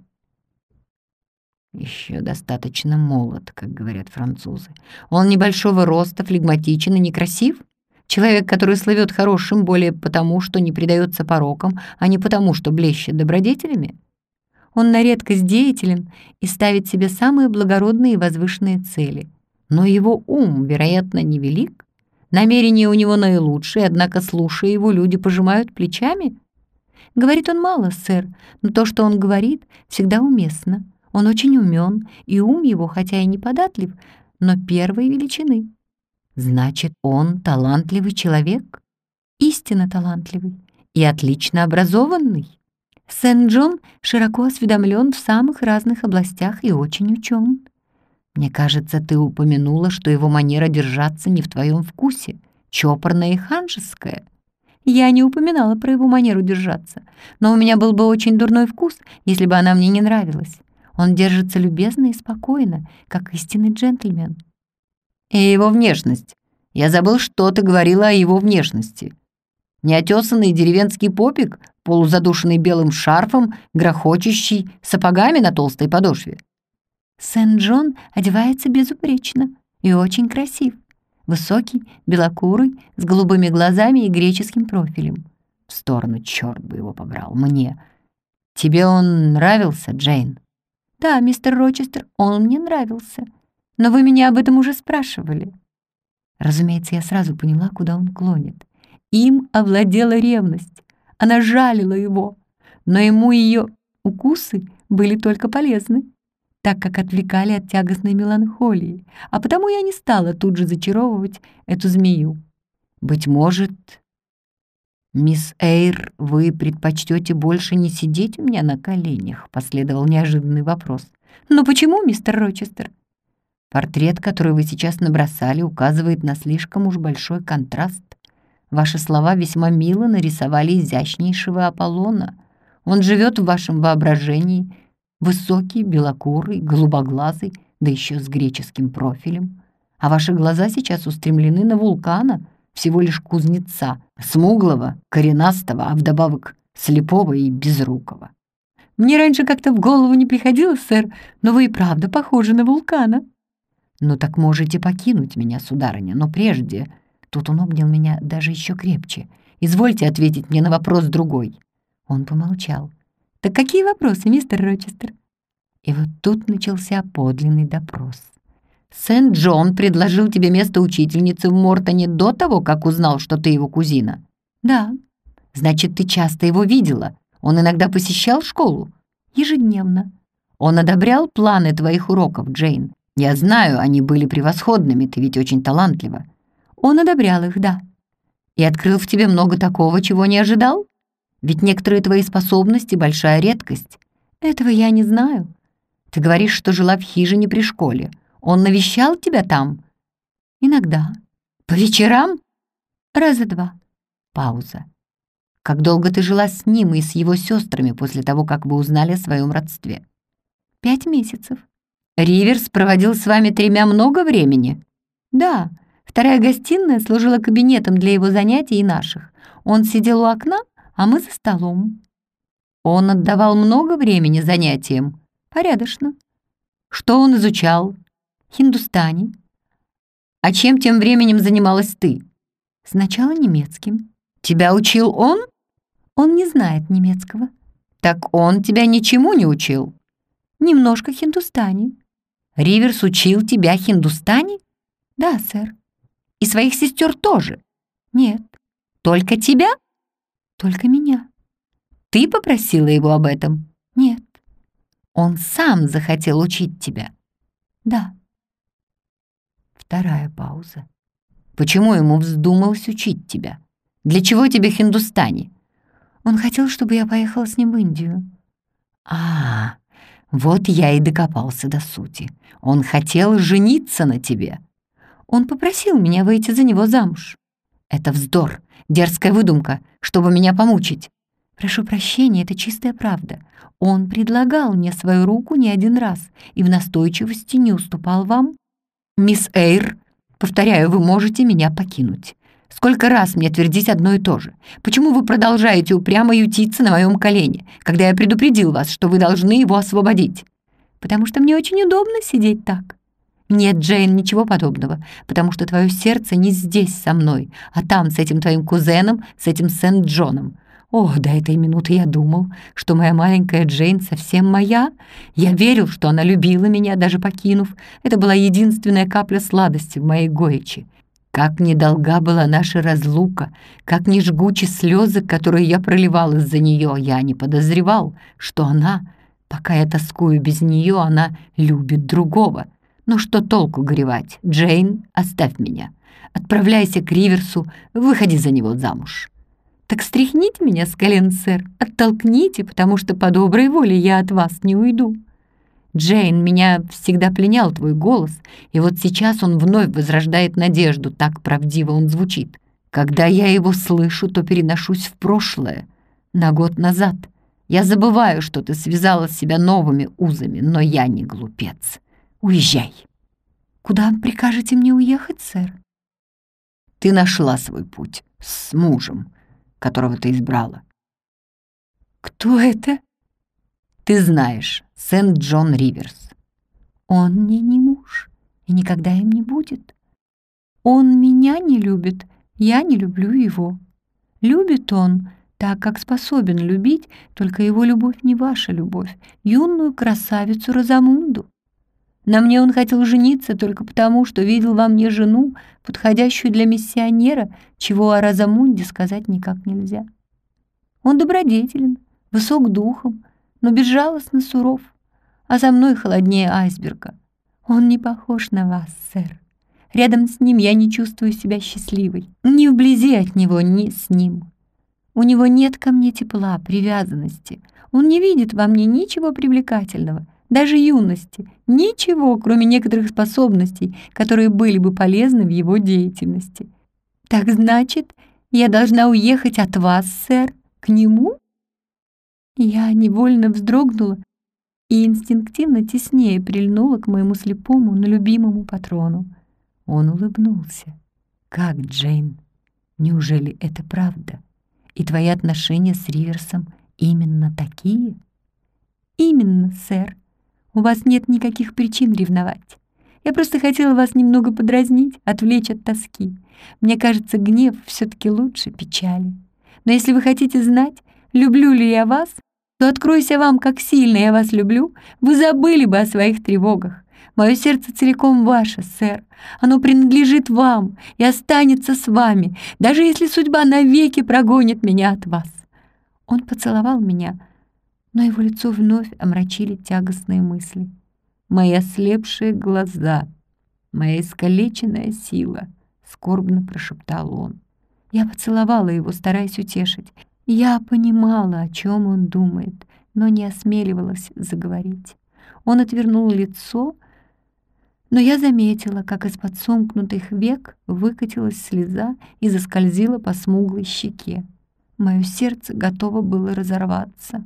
Еще достаточно молод, как говорят французы. Он небольшого роста, флегматичен и некрасив? Человек, который слывет хорошим более потому, что не предается порокам, а не потому, что блещет добродетелями? Он на редкость деятелен и ставит себе самые благородные и возвышенные цели. Но его ум, вероятно, невелик. Намерения у него наилучшие, однако, слушая его, люди пожимают плечами. Говорит он мало, сэр, но то, что он говорит, всегда уместно. Он очень умен, и ум его, хотя и не податлив, но первой величины. Значит, он талантливый человек? Истинно талантливый и отлично образованный. Сент-Джон широко осведомлен в самых разных областях и очень учен. Мне кажется, ты упомянула, что его манера держаться не в твоем вкусе, чопорная и ханжеская. Я не упоминала про его манеру держаться, но у меня был бы очень дурной вкус, если бы она мне не нравилась. Он держится любезно и спокойно, как истинный джентльмен. И его внешность. Я забыл, что ты говорила о его внешности. Неотесанный деревенский попик, полузадушенный белым шарфом, грохочущий сапогами на толстой подошве. Сент-Джон одевается безупречно и очень красив. Высокий, белокурый, с голубыми глазами и греческим профилем. В сторону, черт бы его побрал, мне. Тебе он нравился, Джейн? Да, мистер Рочестер, он мне нравился. Но вы меня об этом уже спрашивали. Разумеется, я сразу поняла, куда он клонит. Им овладела ревность. Она жалила его, но ему ее укусы были только полезны, так как отвлекали от тягостной меланхолии, а потому я не стала тут же зачаровывать эту змею. Быть может, мисс Эйр, вы предпочтете больше не сидеть у меня на коленях? Последовал неожиданный вопрос. Но почему, мистер Рочестер? Портрет, который вы сейчас набросали, указывает на слишком уж большой контраст. Ваши слова весьма мило нарисовали изящнейшего Аполлона. Он живет в вашем воображении, высокий, белокурый, голубоглазый, да еще с греческим профилем. А ваши глаза сейчас устремлены на вулкана, всего лишь кузнеца, смуглого, коренастого, а вдобавок слепого и безрукого. Мне раньше как-то в голову не приходило, сэр, но вы и правда похожи на вулкана. Ну так можете покинуть меня, сударыня, но прежде... Тут он обнял меня даже еще крепче. «Извольте ответить мне на вопрос другой». Он помолчал. «Так какие вопросы, мистер Рочестер?» И вот тут начался подлинный допрос. «Сент-Джон предложил тебе место учительницы в Мортоне до того, как узнал, что ты его кузина?» «Да». «Значит, ты часто его видела? Он иногда посещал школу?» «Ежедневно». «Он одобрял планы твоих уроков, Джейн? Я знаю, они были превосходными, ты ведь очень талантлива». Он одобрял их, да. И открыл в тебе много такого, чего не ожидал? Ведь некоторые твои способности — большая редкость. Этого я не знаю. Ты говоришь, что жила в хижине при школе. Он навещал тебя там? Иногда. По вечерам? Раза 2. Пауза. Как долго ты жила с ним и с его сестрами после того, как вы узнали о своем родстве? 5 месяцев. Риверс проводил с вами 3 много времени? Да, 2-я гостиная служила кабинетом для его занятий и наших. Он сидел у окна, а мы за столом. Он отдавал много времени занятиям? Порядочно. Что он изучал? Хиндустани. А чем тем временем занималась ты? Сначала немецким. Тебя учил он? Он не знает немецкого. Так он тебя ничему не учил? Немножко хиндустани. Риверс учил тебя хиндустани? Да, сэр. И своих сестер тоже? Нет. Только тебя? Только меня. Ты попросила его об этом? Нет. Он сам захотел учить тебя? Да. 2-я пауза. Почему ему вздумалось учить тебя? Для чего тебе хиндустани? Он хотел, чтобы я поехала с ним в Индию. Вот я и докопался до сути. Он хотел жениться на тебе. Он попросил меня выйти за него замуж. Это вздор, дерзкая выдумка, чтобы меня помучить. Прошу прощения, это чистая правда. Он предлагал мне свою руку не один раз и в настойчивости не уступал вам. Мисс Эйр, повторяю, вы можете меня покинуть. Сколько раз мне твердить одно и то же? Почему вы продолжаете упрямо ютиться на моем колене, когда я предупредил вас, что вы должны его освободить? Потому что мне очень удобно сидеть так. Нет, Джейн, ничего подобного, потому что твое сердце не здесь со мной, а там с этим твоим кузеном, с этим Сент-Джоном. О, до этой минуты я думал, что моя маленькая Джейн совсем моя. Я верил, что она любила меня, даже покинув. Это была единственная капля сладости в моей горечи. Как недолга была наша разлука, как не жгучи слезы, которые я проливал из-за нее. Я не подозревал, что она, пока я тоскую без нее, она любит другого. Ну что толку горевать? Джейн, оставь меня. Отправляйся к Риверсу, выходи за него замуж. Так стряхните меня с колен, сэр, оттолкните, потому что по доброй воле я от вас не уйду. Джейн, меня всегда пленял твой голос, и вот сейчас он вновь возрождает надежду, так правдиво он звучит. Когда я его слышу, то переношусь в прошлое, на год назад. Я забываю, что ты связала себя новыми узами, но я не глупец. Уезжай. Куда прикажете мне уехать, сэр? Ты нашла свой путь с мужем, которого ты избрала. Кто это? Ты знаешь, Сент-Джон Риверс. Он мне не муж и никогда им не будет. Он меня не любит, я не люблю его. Любит он так, как способен любить, только его любовь не ваша любовь, юную красавицу Розамунду. На мне он хотел жениться только потому, что видел во мне жену, подходящую для миссионера, чего о Розамунде сказать никак нельзя. Он добродетелен, высок духом, но безжалостно суров, а со мной холоднее айсберга. Он не похож на вас, сэр. Рядом с ним я не чувствую себя счастливой, ни вблизи от него, ни с ним. У него нет ко мне тепла, привязанности. Он не видит во мне ничего привлекательного, даже юности, ничего, кроме некоторых способностей, которые были бы полезны в его деятельности. Так значит, я должна уехать от вас, сэр, к нему? Я невольно вздрогнула и инстинктивно теснее прильнула к моему слепому, но любимому патрону. Он улыбнулся. «Как, Джейн? Неужели это правда? И твои отношения с Риверсом именно такие?» «Именно, сэр. У вас нет никаких причин ревновать. Я просто хотела вас немного подразнить, отвлечь от тоски. Мне кажется, гнев все-таки лучше печали. Но если вы хотите знать, люблю ли я вас, то откройся вам, как сильно я вас люблю, вы забыли бы о своих тревогах. Мое сердце целиком ваше, сэр. Оно принадлежит вам и останется с вами, даже если судьба навеки прогонит меня от вас». Он поцеловал меня, но его лицо вновь омрачили тягостные мысли. «Мои ослепшие глаза, моя искалеченная сила», — скорбно прошептал он. Я поцеловала его, стараясь утешить. Я понимала, о чем он думает, но не осмеливалась заговорить. Он отвернул лицо, но я заметила, как из-под сомкнутых век выкатилась слеза и заскользила по смуглой щеке. Мое сердце готово было разорваться.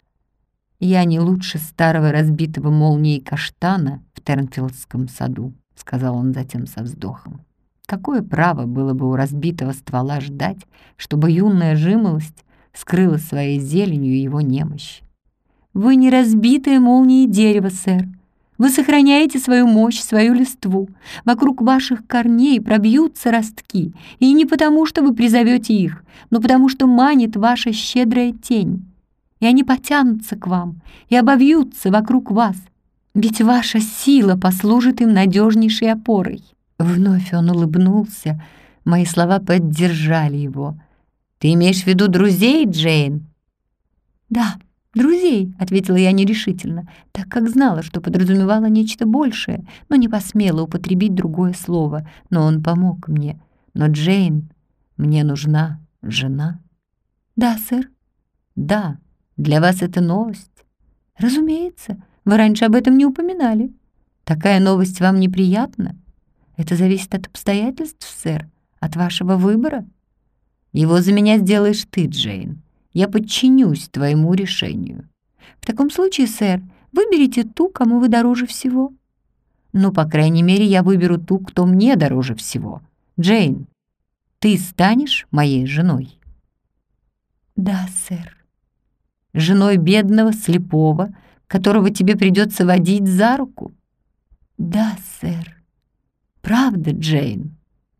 «Я не лучше старого разбитого молнией каштана в Тернфилдском саду», — сказал он затем со вздохом. «Какое право было бы у разбитого ствола ждать, чтобы юная жимолость скрыла своей зеленью его немощь? Вы не разбитое молнией дерево, сэр. Вы сохраняете свою мощь, свою листву. Вокруг ваших корней пробьются ростки, и не потому, что вы призовете их, но потому, что манит ваша щедрая тень. И они потянутся к вам и обовьются вокруг вас, ведь ваша сила послужит им надежнейшей опорой». Вновь он улыбнулся, мои слова поддержали его. «Ты имеешь в виду друзей, Джейн?» «Да, друзей», — ответила я нерешительно, так как знала, что подразумевала нечто большее, но не посмела употребить другое слово. Но он помог мне. «Но, Джейн, мне нужна жена». «Да, сэр». «Да, для вас это новость?» «Разумеется, вы раньше об этом не упоминали». «Такая новость вам неприятна?» «Это зависит от обстоятельств, сэр, от вашего выбора». «Его за меня сделаешь ты, Джейн. Я подчинюсь твоему решению». «В таком случае, сэр, выберите ту, кому вы дороже всего». «Ну, по крайней мере, я выберу ту, кто мне дороже всего. Джейн, ты станешь моей женой?» «Да, сэр». «Женой бедного, слепого, которого тебе придется водить за руку?» «Да, сэр». «Правда, Джейн?»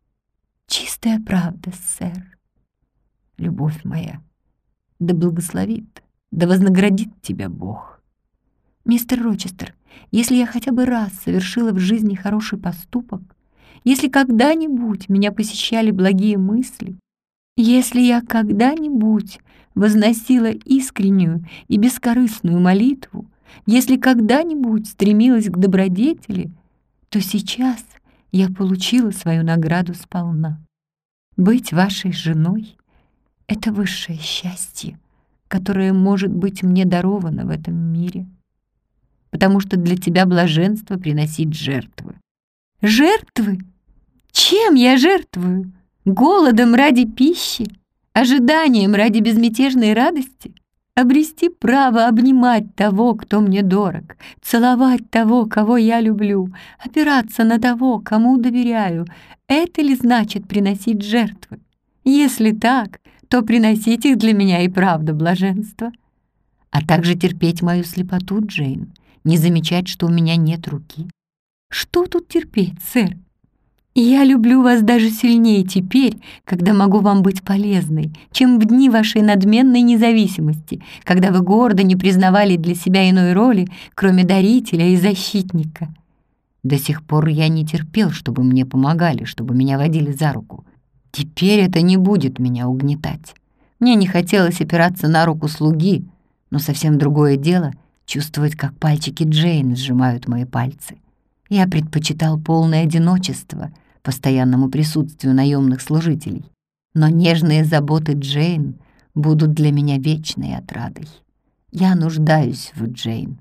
«Чистая правда, сэр». «Любовь моя, да благословит, да вознаградит тебя Бог». «Мистер Рочестер, если я хотя бы раз совершила в жизни хороший поступок, если когда-нибудь меня посещали благие мысли, если я когда-нибудь возносила искреннюю и бескорыстную молитву, если когда-нибудь стремилась к добродетели, то сейчас я получила свою награду сполна. Быть вашей женой — это высшее счастье, которое может быть мне даровано в этом мире, потому что для тебя блаженство приносить жертвы». «Жертвы? Чем я жертвую? Голодом ради пищи? Ожиданием ради безмятежной радости? Обрести право обнимать того, кто мне дорог, целовать того, кого я люблю, опираться на того, кому доверяю — это ли значит приносить жертвы? Если так, то приносить их для меня и правда блаженство. А также терпеть мою слепоту, Джейн, не замечать, что у меня нет руки. Что тут терпеть, сэр? Я люблю вас даже сильнее теперь, когда могу вам быть полезной, чем в дни вашей надменной независимости, когда вы гордо не признавали для себя иной роли, кроме дарителя и защитника. До сих пор я не терпел, чтобы мне помогали, чтобы меня водили за руку. Теперь это не будет меня угнетать. Мне не хотелось опираться на руку слуги, но совсем другое дело — чувствовать, как пальчики Джейн сжимают мои пальцы. Я предпочитал полное одиночество постоянному присутствию наемных служителей, но нежные заботы Джейн будут для меня вечной отрадой. Я нуждаюсь в Джейн.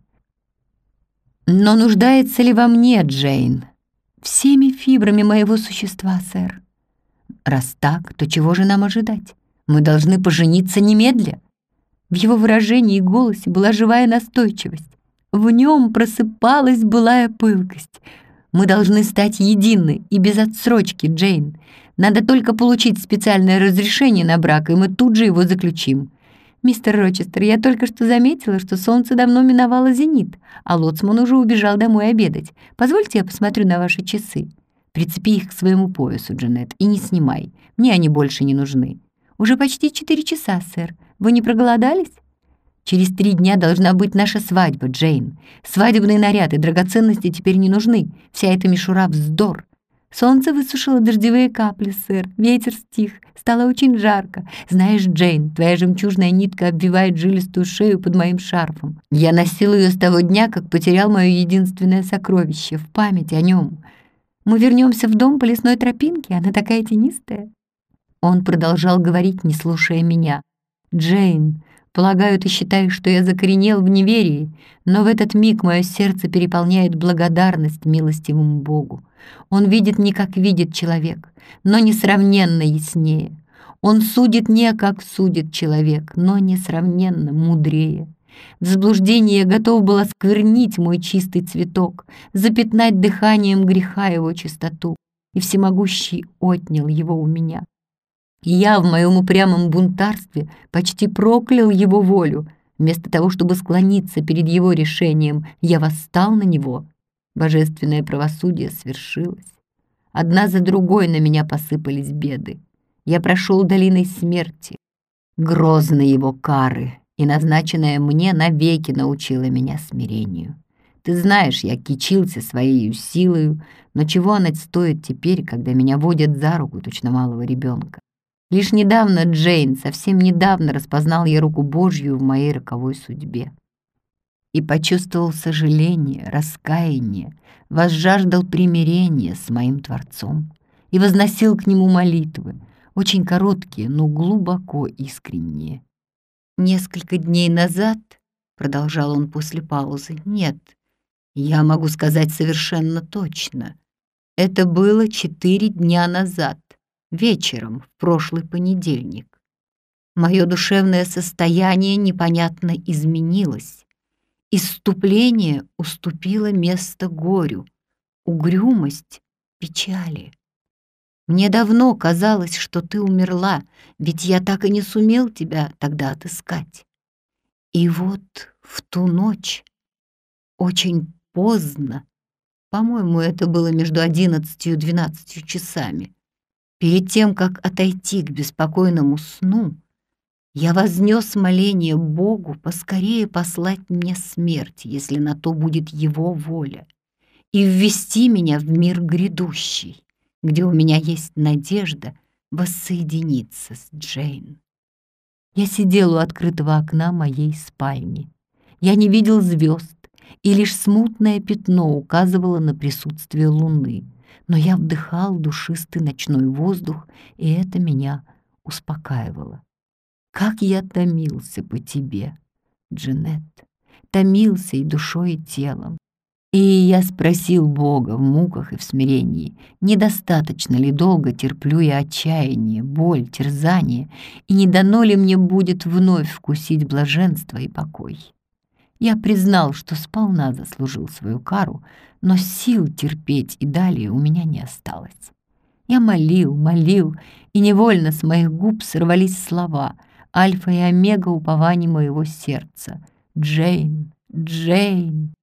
Но нуждается ли во мне Джейн? Всеми фибрами моего существа, сэр. Раз так, то чего же нам ожидать? Мы должны пожениться немедля. В его выражении и голосе была живая настойчивость. В нем просыпалась былая пылкость. Мы должны стать едины и без отсрочки, Джейн. Надо только получить специальное разрешение на брак, и мы тут же его заключим. Мистер Рочестер, я только что заметила, что солнце давно миновало зенит, а лоцман уже убежал домой обедать. Позвольте я посмотрю на ваши часы. Прицепи их к своему поясу, Джанет, и не снимай. Мне они больше не нужны. Уже почти 4 часа, сэр. Вы не проголодались? Через 3 дня должна быть наша свадьба, Джейн. Свадебные наряды, драгоценности теперь не нужны. Вся эта мишура — вздор. Солнце высушило дождевые капли, сэр. Ветер стих. Стало очень жарко. Знаешь, Джейн, твоя жемчужная нитка обвивает жилистую шею под моим шарфом. Я носил ее с того дня, как потерял мое единственное сокровище, в память о нем. Мы вернемся в дом по лесной тропинке, она такая тенистая. Он продолжал говорить, не слушая меня. «Джейн, Полагаю, ты считаешь, что я закоренел в неверии, но в этот миг мое сердце переполняет благодарность милостивому Богу. Он видит не как видит человек, но несравненно яснее. Он судит не как судит человек, но несравненно мудрее. В заблуждении я готов был осквернить мой чистый цветок, запятнать дыханием греха его чистоту, и всемогущий отнял его у меня. Я в моем упрямом бунтарстве почти проклял его волю. Вместо того, чтобы склониться перед его решением, я восстал на него. Божественное правосудие свершилось. Одна за другой на меня посыпались беды. Я прошел долиной смерти. Грозны его кары, и назначенная мне навеки научила меня смирению. Ты знаешь, я кичился своей силою, но чего она стоит теперь, когда меня водят за руку, точно малого ребенка? Лишь недавно, Джейн, совсем недавно распознал я руку Божью в моей роковой судьбе. И почувствовал сожаление, раскаяние, возжаждал примирения с моим Творцом и возносил к нему молитвы, очень короткие, но глубоко искренние. Несколько дней назад, продолжал он после паузы, нет, я могу сказать совершенно точно, это было 4 дня назад. Вечером, в прошлый понедельник. Мое душевное состояние непонятно изменилось. Исступление уступило место горю, угрюмость — печали. Мне давно казалось, что ты умерла, ведь я так и не сумел тебя тогда отыскать. И вот в ту ночь, очень поздно, по-моему, это было между 11 и 12 часами, перед тем, как отойти к беспокойному сну, я вознес моление Богу поскорее послать мне смерть, если на то будет Его воля, и ввести меня в мир грядущий, где у меня есть надежда воссоединиться с Джейн. Я сидел у открытого окна моей спальни. Я не видел звезд, и лишь смутное пятно указывало на присутствие луны. Но я вдыхал душистый ночной воздух, и это меня успокаивало. Как я томился по тебе, Джанет, томился и душой, и телом. И я спросил Бога в муках и в смирении, недостаточно ли долго терплю я отчаяние, боль, терзание, и не дано ли мне будет вновь вкусить блаженство и покой. Я признал, что сполна заслужил свою кару, но сил терпеть и далее у меня не осталось. Я молил, и невольно с моих губ сорвались слова, альфа и омега упований моего сердца. Джейн, Джейн,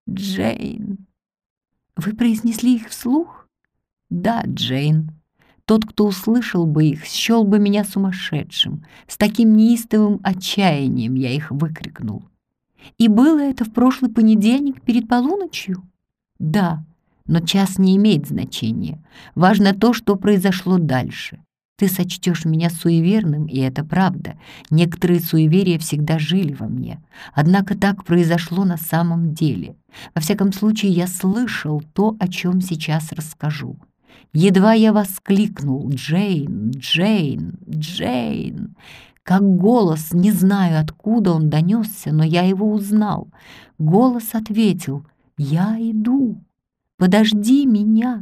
Джейн. Вы произнесли их вслух? Да, Джейн. Тот, кто услышал бы их, счел бы меня сумасшедшим. С таким неистовым отчаянием я их выкрикнул. И было это в прошлый понедельник перед полуночью? Да, но час не имеет значения. Важно то, что произошло дальше. Ты сочтешь меня суеверным, и это правда. Некоторые суеверия всегда жили во мне. Однако так произошло на самом деле. Во всяком случае, я слышал то, о чем сейчас расскажу. Едва я воскликнул «Джейн, Джейн, Джейн!», как голос, не знаю, откуда он донесся, но я его узнал. Голос ответил «Я иду, подожди меня».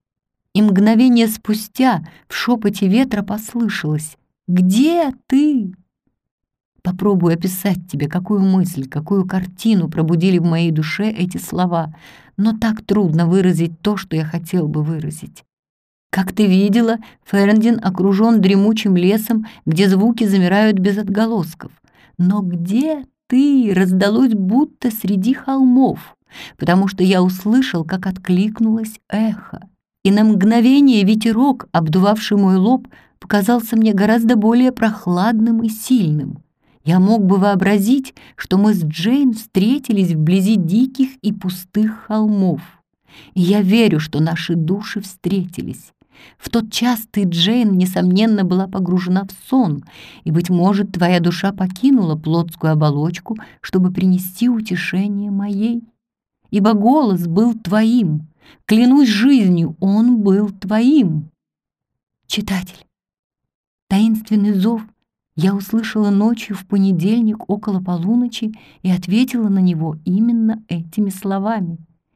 И мгновение спустя в шепоте ветра послышалось «Где ты?». Попробую описать тебе, какую мысль, какую картину пробудили в моей душе эти слова, но так трудно выразить то, что я хотел бы выразить. Как ты видела, Ферндин окружен дремучим лесом, где звуки замирают без отголосков. Но где ты раздалось будто среди холмов, потому что я услышал, как откликнулось эхо. И на мгновение ветерок, обдувавший мой лоб, показался мне гораздо более прохладным и сильным. Я мог бы вообразить, что мы с Джейн встретились вблизи диких и пустых холмов. И я верю, что наши души встретились. В тот час ты, Джейн, несомненно, была погружена в сон, и, быть может, твоя душа покинула плотскую оболочку, чтобы принести утешение моей. Ибо голос был твоим, клянусь жизнью, он был твоим. Читатель, таинственный зов Я услышала ночью в понедельник около полуночи и ответила на него именно этими словами.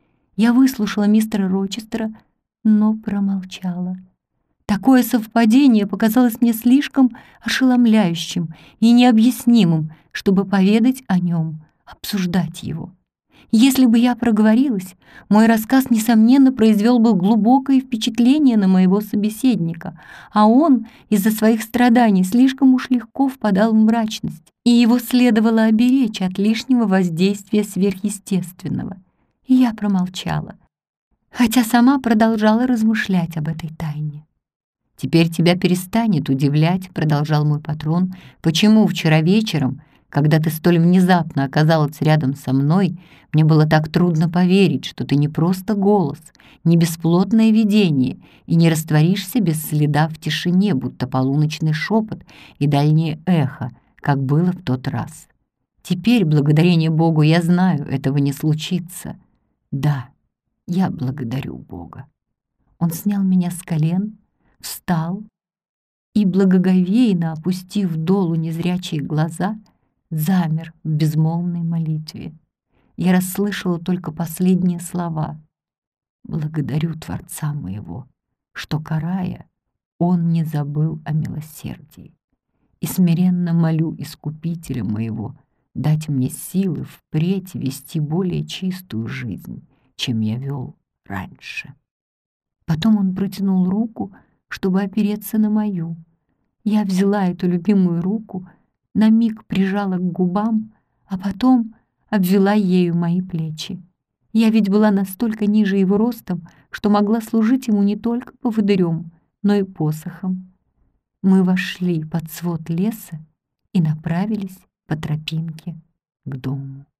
Я выслушала мистера Рочестера, но промолчала. Такое совпадение показалось мне слишком ошеломляющим и необъяснимым, чтобы поведать о нем, обсуждать его. Если бы я проговорилась, мой рассказ, несомненно, произвел бы глубокое впечатление на моего собеседника, а он из-за своих страданий слишком уж легко впадал в мрачность, и его следовало оберечь от лишнего воздействия сверхъестественного. И я промолчала, хотя сама продолжала размышлять об этой тайне. «Теперь тебя перестанет удивлять», — продолжал мой патрон, «почему вчера вечером, когда ты столь внезапно оказалась рядом со мной, мне было так трудно поверить, что ты не просто голос, не бесплотное видение и не растворишься без следа в тишине, будто полуночный шепот и дальнее эхо, как было в тот раз. Теперь, благодарение Богу, я знаю, этого не случится. Да, я благодарю Бога». Он снял меня с колен, встал и, благоговейно опустив долу незрячие глаза, замер в безмолвной молитве. Я расслышала только последние слова: «Благодарю Творца моего, что, карая, Он не забыл о милосердии, и смиренно молю Искупителя моего дать мне силы впредь вести более чистую жизнь, чем я вел раньше». Потом он протянул руку, чтобы опереться на мою. Я взяла эту любимую руку, на миг прижала к губам, а потом обвела ею мои плечи. Я ведь была настолько ниже его ростом, что могла служить ему не только поводырем, но и посохом. Мы вошли под свод леса и направились по тропинке к дому.